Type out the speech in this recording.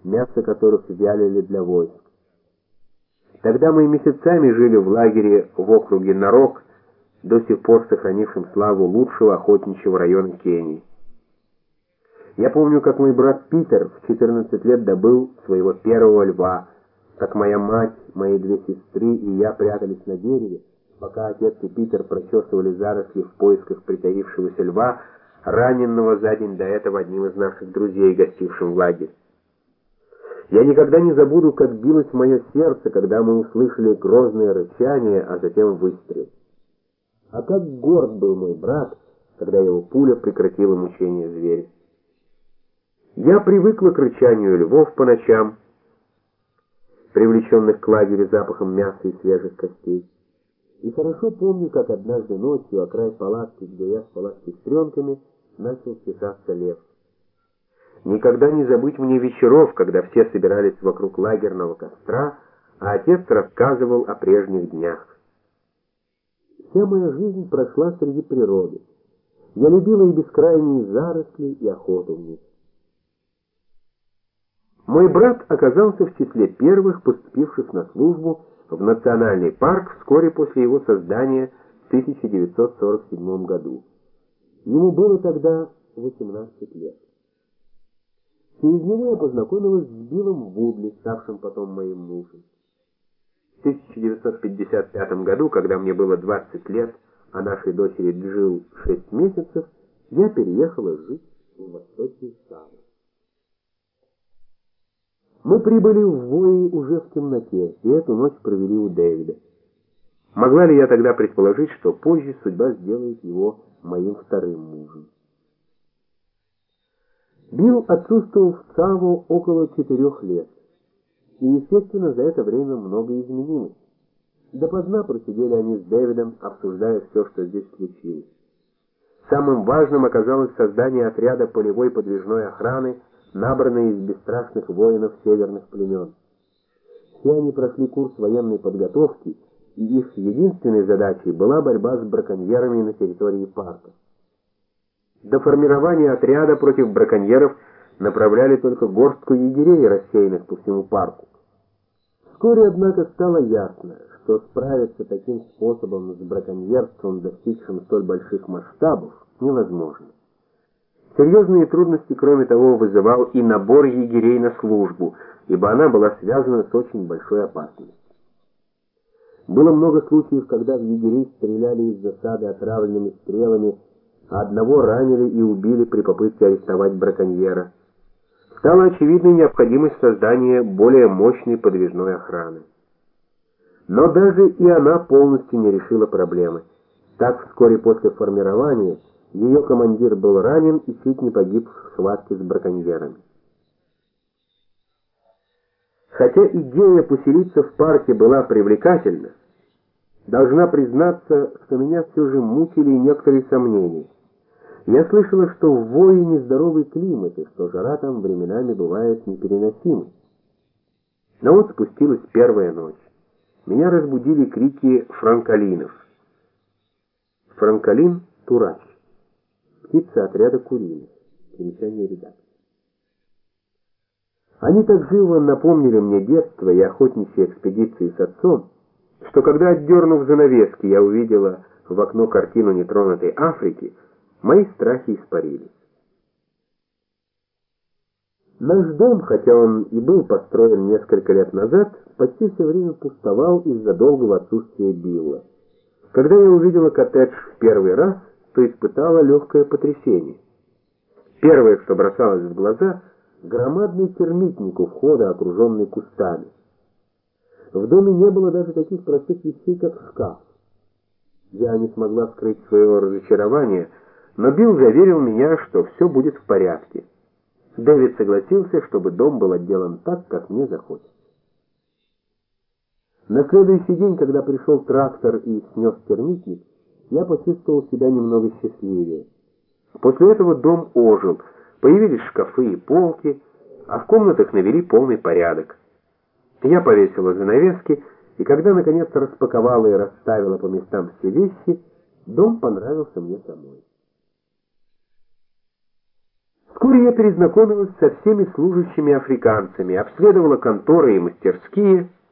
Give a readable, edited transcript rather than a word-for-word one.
мясо которых вялили для войск. Тогда мы месяцами жили в лагере в округе Нарок, до сих пор сохранившем славу лучшего охотничьего района Кении. Я помню, как мой брат Питер в 14 лет добыл своего первого льва, как моя мать, мои две сестры и я прятались на дереве, пока отец и Питер прочесывали заросли в поисках притаившегося льва, раненного за день до этого одним из наших друзей, гостившим в лагере. Я никогда не забуду, как билось мое сердце, когда мы услышали грозное рычание, а затем выстрел. А как горд был мой брат, когда его пуля прекратила мучение зверя. Я привыкла к рычанию львов по ночам, привлеченных к лагерю запахом мяса и свежих костей. И хорошо помню, как однажды ночью о край палатки, где я спала с сестренками, начал чесаться лев. Никогда не забыть мне вечеров, когда все собирались вокруг лагерного костра, а отец рассказывал о прежних днях. Вся моя жизнь прошла среди природы. Я любила и бескрайние заросли, и охоту в них. Мой брат оказался в числе первых, поступивших на службу в национальный парк вскоре после его создания в 1947 году. Ему было тогда 18 лет. Через него я познакомилась с Биллом Вудли, ставшим потом моим мужем. В 1955 году, когда мне было 20 лет, а нашей дочери Джилл 6 месяцев, я переехала жить в Восточный штат. Мы прибыли в Войи уже в темноте, и эту ночь провели у Дэвида. Могла ли я тогда предположить, что позже судьба сделает его моим вторым мужем? Билл отсутствовал в Цаво около 4 лет, и, естественно, за это время многое изменилось. Допоздна просидели они с Дэвидом, обсуждая все, что здесь случилось. Самым важным оказалось создание отряда полевой подвижной охраны, набранной из бесстрашных воинов северных племен. Все они прошли курс военной подготовки, и их единственной задачей была борьба с браконьерами на территории парка. До формирования отряда против браконьеров направляли только горстку егерей, рассеянных по всему парку. Вскоре, однако, стало ясно, что справиться таким способом с браконьерством, достигшим столь больших масштабов, невозможно. Серьезные трудности, кроме того, вызывал и набор егерей на службу, ибо она была связана с очень большой опасностью. Было много случаев, когда в егерей стреляли из засады отравленными стрелами, а одного ранили и убили при попытке арестовать браконьера. Стала очевидной необходимость создания более мощной подвижной охраны. Но даже и она полностью не решила проблемы. Так, вскоре после формирования ее командир был ранен и чуть не погиб в схватке с браконьерами. Хотя идея поселиться в парке была привлекательна, должна признаться, что меня все же мучили некоторые сомнения. Я слышала, что в Войи нездоровый климат, и что жара там временами бывает непереносимой. Но вот спустилась первая ночь. Меня разбудили крики франколинов. Франколин — турач. Птица отряда куриных. Примечание редактора. Они так живо напомнили мне детство и охотничьи экспедиции с отцом, что когда, отдернув занавески, я увидела в окно картину нетронутой Африки, мои страхи испарились. Наш дом, хотя он и был построен несколько лет назад, почти все время пустовал из-за долгого отсутствия Билла. Когда я увидела коттедж в первый раз, то испытала легкое потрясение. Первое, что бросалось в глаза — громадный термитник у входа, окруженный кустами. В доме не было даже таких простых вещей, как шкаф. Я не смогла скрыть своего разочарования, но Билл заверил меня, что все будет в порядке. Дэвид согласился, чтобы дом был отделан так, как мне захочется. На следующий день, когда пришел трактор и снес термитник, я почувствовал себя немного счастливее. После этого дом ожил, появились шкафы и полки, а в комнатах навели полный порядок. Я повесила занавески, и когда наконец распаковала и расставила по местам все вещи, дом понравился мне самой. Вскоре я перезнакомилась со всеми служащими африканцами, обследовала конторы и мастерские,